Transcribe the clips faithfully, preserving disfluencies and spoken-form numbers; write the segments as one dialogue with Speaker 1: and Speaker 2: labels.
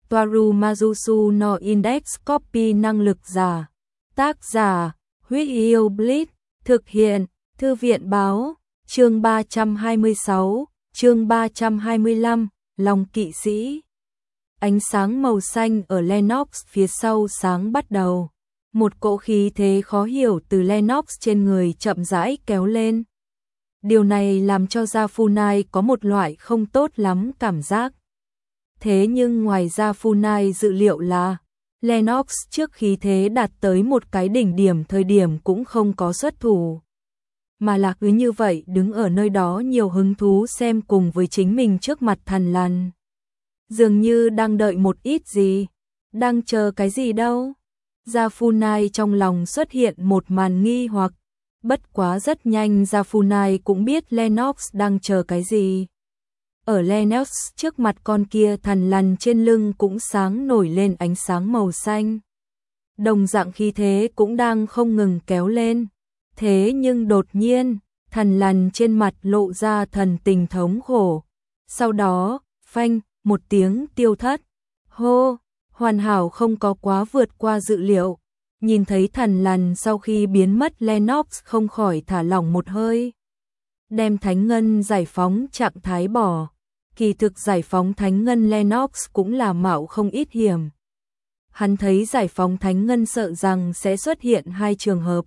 Speaker 1: Toaru Majusu no Index Copy năng lực giả. Tác giả, Huyết Yêu Blitz, thực hiện, Thư viện báo, chương ba trăm hai mươi sáu, chương ba trăm hai mươi lăm, Lòng kỵ sĩ. Ánh sáng màu xanh ở Lennox phía sau sáng bắt đầu. Một cỗ khí thế khó hiểu từ Lennox trên người chậm rãi kéo lên. Điều này làm cho Yafunai có một loại không tốt lắm cảm giác. Thế nhưng ngoài Yafunai dự liệu là Lennox trước khí thế đạt tới một cái đỉnh điểm thời điểm cũng không có xuất thủ. Mà là cứ như vậy đứng ở nơi đó nhiều hứng thú xem cùng với chính mình trước mặt Thằn Lằn. Dường như đang đợi một ít gì, đang chờ cái gì đâu. Yafunai trong lòng xuất hiện một màn nghi hoặc, bất quá rất nhanh Yafunai cũng biết Lennox đang chờ cái gì. Ở Lennox trước mặt con kia Thằn Lằn trên lưng cũng sáng nổi lên ánh sáng màu xanh. Đồng dạng khí thế cũng đang không ngừng kéo lên. Thế nhưng đột nhiên, Thằn Lằn trên mặt lộ ra thần tình thống khổ. Sau đó, phanh, một tiếng tiêu thất. Hô, hoàn hảo không có quá vượt qua dự liệu. Nhìn thấy Thằn Lằn sau khi biến mất Lennox không khỏi thả lỏng một hơi. Đem Thánh Ngân giải phóng trạng thái bỏ. Kỳ thực giải phóng Thánh Ngân Lennox cũng là mạo không ít hiểm. Hắn thấy giải phóng Thánh Ngân sợ rằng sẽ xuất hiện hai trường hợp.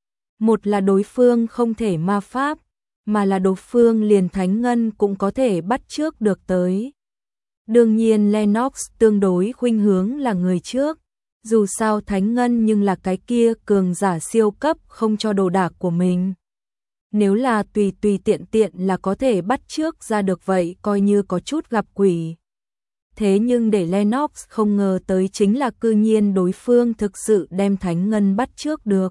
Speaker 1: Một là đối phương không thể ma pháp, mà là đối phương liền Thánh Ngân cũng có thể bắt chước được tới. Đương nhiên Lennox tương đối khuynh hướng là người trước, dù sao Thánh Ngân nhưng là cái kia cường giả siêu cấp không cho đồ đạc của mình. Nếu là tùy tùy tiện tiện là có thể bắt chước ra được vậy coi như có chút gặp quỷ. Thế nhưng để Lennox không ngờ tới chính là cư nhiên đối phương thực sự đem Thánh Ngân bắt chước được.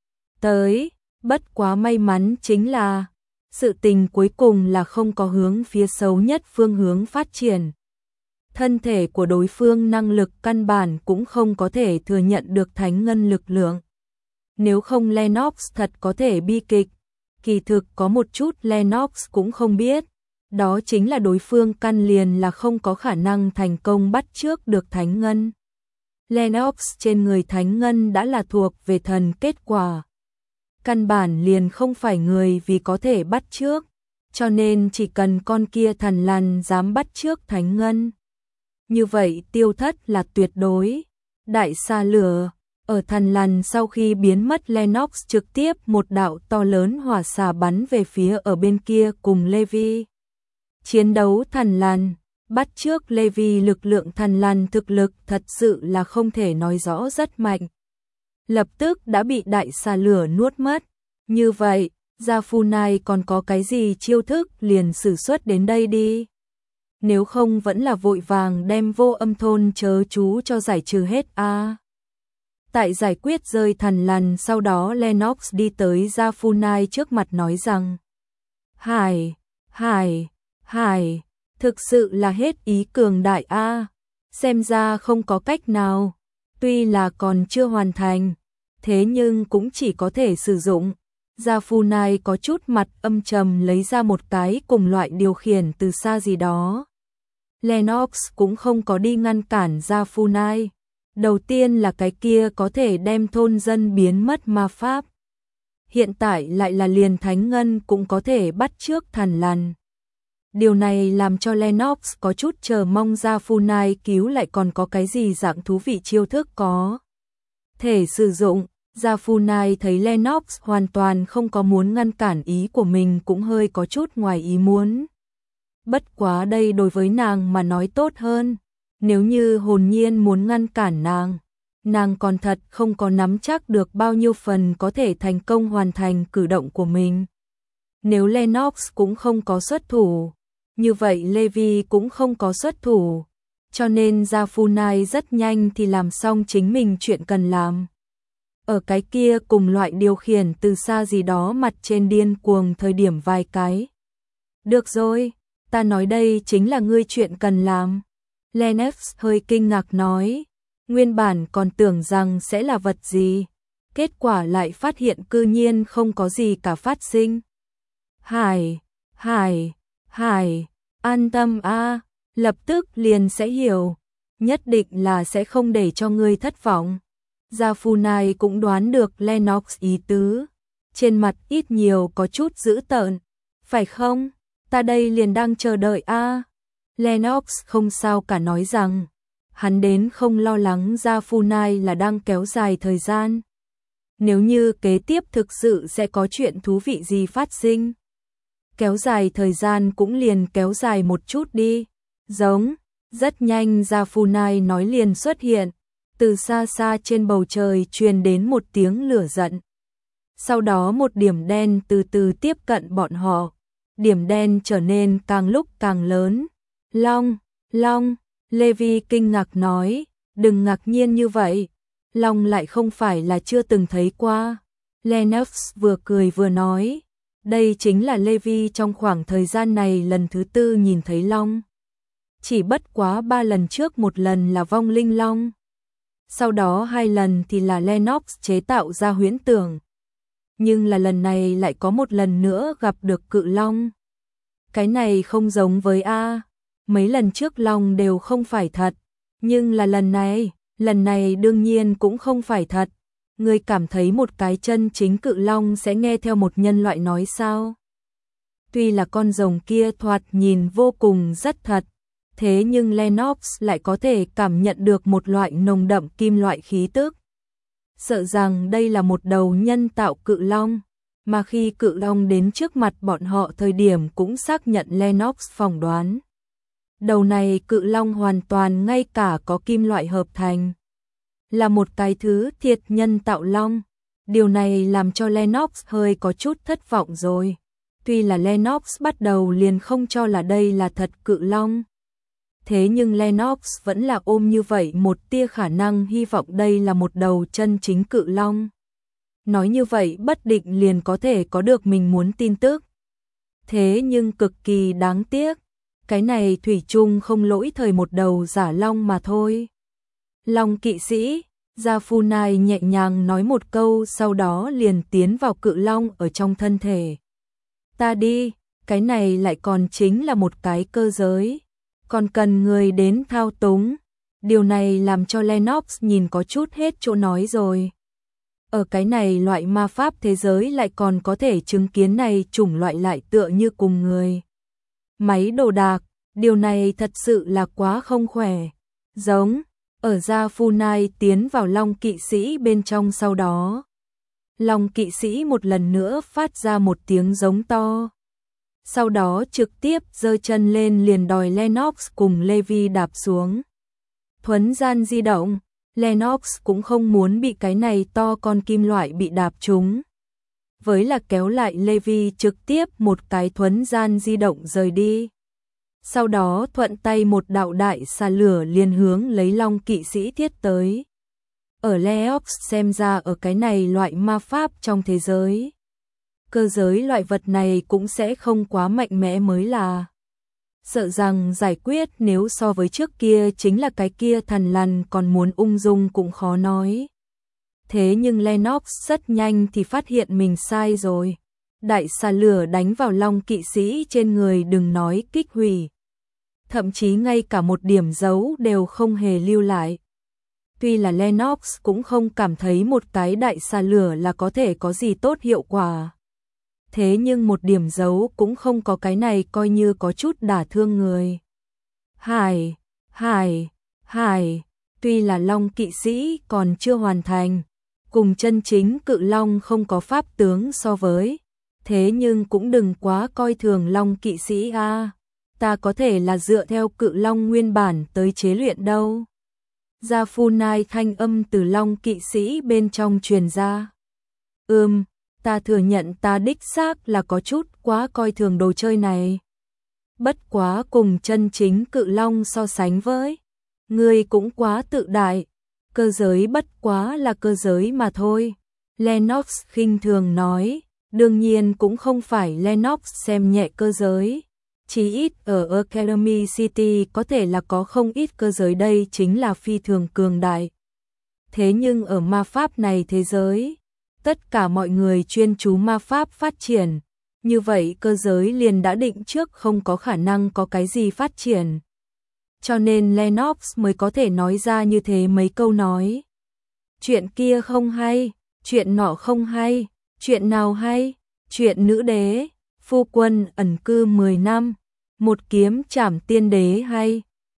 Speaker 1: Tới, bất quá may mắn chính là sự tình cuối cùng là không có hướng phía xấu nhất phương hướng phát triển. Thân thể của đối phương năng lực căn bản cũng không có thể thừa nhận được Thánh Ngân lực lượng. Nếu không Lennox thật có thể bi kịch. Kỳ thực có một chút Lennox cũng không biết. Đó chính là đối phương căn liền là không có khả năng thành công bắt chước được Thánh Ngân. Lennox trên người Thánh Ngân đã là thuộc về thần kết quả. Căn bản liền không phải người vì có thể bắt chước. Cho nên chỉ cần con kia Thằn Lằn dám bắt chước Thánh Ngân. Như vậy tiêu thất là tuyệt đối. Đại xa lửa. Ở Thằn Lằn sau khi biến mất Lennox trực tiếp một đạo to lớn hỏa xà bắn về phía ở bên kia cùng Levi. Chiến đấu Thằn Lằn, bắt chước Levi lực lượng Thằn Lằn thực lực thật sự là không thể nói rõ rất mạnh. Lập tức đã bị đại xà lửa nuốt mất. Như vậy, Yafunai còn có cái gì chiêu thức liền sử xuất đến đây đi. Nếu không vẫn là vội vàng đem vô âm thôn chớ chú cho giải trừ hết a. À. Tại giải quyết rơi Thằn Lằn sau đó Lennox đi tới Yafunai trước mặt nói rằng Hải, Hải, Hải, thực sự là hết ý cường đại a. À. Xem ra không có cách nào, tuy là còn chưa hoàn thành, thế nhưng cũng chỉ có thể sử dụng. Yafunai có chút mặt âm trầm lấy ra một cái cùng loại điều khiển từ xa gì đó. Lennox cũng không có đi ngăn cản Yafunai. Đầu tiên là cái kia có thể đem thôn dân biến mất ma pháp. Hiện tại lại là liền Thánh Ngân cũng có thể bắt chước Thằn Lằn. Điều này làm cho Lennox có chút chờ mong Yafunai cứu lại còn có cái gì dạng thú vị chiêu thức có thể sử dụng. Yafunai thấy Lennox hoàn toàn không có muốn ngăn cản ý của mình cũng hơi có chút ngoài ý muốn. Bất quá đây đối với nàng mà nói tốt hơn. Nếu như hồn nhiên muốn ngăn cản nàng, nàng còn thật không có nắm chắc được bao nhiêu phần có thể thành công hoàn thành cử động của mình. Nếu Lennox cũng không có xuất thủ, như vậy Levi cũng không có xuất thủ, cho nên Yafunai rất nhanh thì làm xong chính mình chuyện cần làm. Ở cái kia cùng loại điều khiển từ xa gì đó mặt trên điên cuồng thời điểm vài cái. Được rồi, ta nói đây chính là ngươi chuyện cần làm. Lennox hơi kinh ngạc nói, nguyên bản còn tưởng rằng sẽ là vật gì, kết quả lại phát hiện cư nhiên không có gì cả phát sinh. Hải, Hải, Hải, an tâm a, lập tức liền sẽ hiểu. nhất định là sẽ không để cho ngươi thất vọng. Gia Funai cũng đoán được Lennox ý tứ, trên mặt ít nhiều có chút dữ tợn. Phải không? Ta đây liền đang chờ đợi a. À. Lennox không sao cả nói rằng, hắn đến không lo lắng Gia Funai là đang kéo dài thời gian. Nếu như kế tiếp thực sự sẽ có chuyện thú vị gì phát sinh, kéo dài thời gian cũng liền kéo dài một chút đi. Giống, rất nhanh Gia Funai nói liền xuất hiện, từ xa xa trên bầu trời truyền đến một tiếng lửa giận. Sau đó một điểm đen từ từ tiếp cận bọn họ, điểm đen trở nên càng lúc càng lớn. Long, Long, Levi kinh ngạc nói, đừng ngạc nhiên như vậy, Long lại không phải là chưa từng thấy qua. Lennox vừa cười vừa nói, đây chính là Levi trong khoảng thời gian này lần thứ tư nhìn thấy Long. Chỉ bất quá ba lần trước một lần là vong linh Long, sau đó hai lần thì là Lennox chế tạo ra huyễn tưởng. Nhưng là lần này lại có một lần nữa gặp được cự Long. Cái này không giống với A, mấy lần trước Long đều không phải thật, nhưng là lần này, lần này đương nhiên cũng không phải thật. Ngươi cảm thấy một cái chân chính cự Long sẽ nghe theo một nhân loại nói sao? Tuy là con rồng kia thoạt nhìn vô cùng rất thật, thế nhưng Lennox lại có thể cảm nhận được một loại nồng đậm kim loại khí tức. Sợ rằng đây là một đầu nhân tạo cự Long, mà khi cự Long đến trước mặt bọn họ thời điểm cũng xác nhận Lennox phỏng đoán. Đầu này cự Long hoàn toàn ngay cả có kim loại hợp thành, là một cái thứ thiệt nhân tạo Long. Điều này làm cho Lennox hơi có chút thất vọng rồi. Tuy là Lennox bắt đầu liền không cho là đây là thật cự Long, thế nhưng Lennox vẫn là ôm như vậy một tia khả năng hy vọng đây là một đầu chân chính cự Long. Nói như vậy bất định liền có thể có được mình muốn tin tức. Thế nhưng cực kỳ đáng tiếc, cái này thủy chung không lỗi thời một đầu giả Long mà thôi. Long kỵ sĩ, Gia Funai nhẹ nhàng nói một câu, sau đó liền tiến vào cự Long ở trong thân thể. Ta đi, cái này lại còn chính là một cái cơ giới, còn cần người đến thao túng. Điều này làm cho Lennox nhìn có chút hết chỗ nói rồi. Ở cái này loại ma pháp thế giới lại còn có thể chứng kiến này chủng loại lại tựa như cùng người. Máy đồ đạc, điều này thật sự là quá không khỏe. Giống, ở Gia Funai tiến vào Long kỵ sĩ bên trong sau đó. Long kỵ sĩ một lần nữa phát ra một tiếng giống to. Sau đó trực tiếp giơ chân lên liền đòi Lennox cùng Levi đạp xuống. Thuấn gian di động, Lennox cũng không muốn bị cái này to con kim loại bị đạp trúng. Với là kéo lại Levi trực tiếp một cái thuấn gian di động rời đi. Sau đó thuận tay một đạo đại xà lửa liền hướng lấy Long kỵ sĩ thiết tới. Ở Lennox xem ra ở cái này loại ma pháp trong thế giới, cơ giới loại vật này cũng sẽ không quá mạnh mẽ mới là. Sợ rằng giải quyết nếu so với trước kia chính là cái kia thần lằn còn muốn ung dung cũng khó nói. Thế nhưng Lennox rất nhanh thì phát hiện mình sai rồi. Đại xà lửa đánh vào Long kỵ sĩ trên người, đừng nói kích hủy, thậm chí ngay cả một điểm dấu đều không hề lưu lại. Tuy là Lennox cũng không cảm thấy một cái đại xà lửa là có thể có gì tốt hiệu quả. Thế nhưng một điểm dấu cũng không có, cái này coi như có chút đả thương người. Hải, hải, hải, tuy là Long kỵ sĩ còn chưa hoàn thành, cùng chân chính cự Long không có pháp tướng so với, thế nhưng cũng đừng quá coi thường Long kỵ sĩ a. À, ta có thể là dựa theo cự Long nguyên bản tới chế luyện đâu. Gia Funai thanh âm từ Long kỵ sĩ bên trong truyền ra. Ừm, ta thừa nhận ta đích xác là có chút quá coi thường đồ chơi này. Bất quá cùng chân chính cự Long so sánh với, ngươi cũng quá tự đại, cơ giới bất quá là cơ giới mà thôi. Lennox khinh thường nói, đương nhiên cũng không phải Lennox xem nhẹ cơ giới. Chỉ ít ở Academy City có thể là có không ít cơ giới, đây chính là phi thường cường đại. Thế nhưng ở ma pháp này thế giới, tất cả mọi người chuyên chú ma pháp phát triển, như vậy cơ giới liền đã định trước không có khả năng có cái gì phát triển. cho nên Lennox mới có thể nói ra như thế mấy câu nói. Chuyện kia không hay, chuyện nọ không hay, chuyện nào hay, chuyện nữ đế, phu quân ẩn cư mười năm, một kiếm trảm tiên đế hay.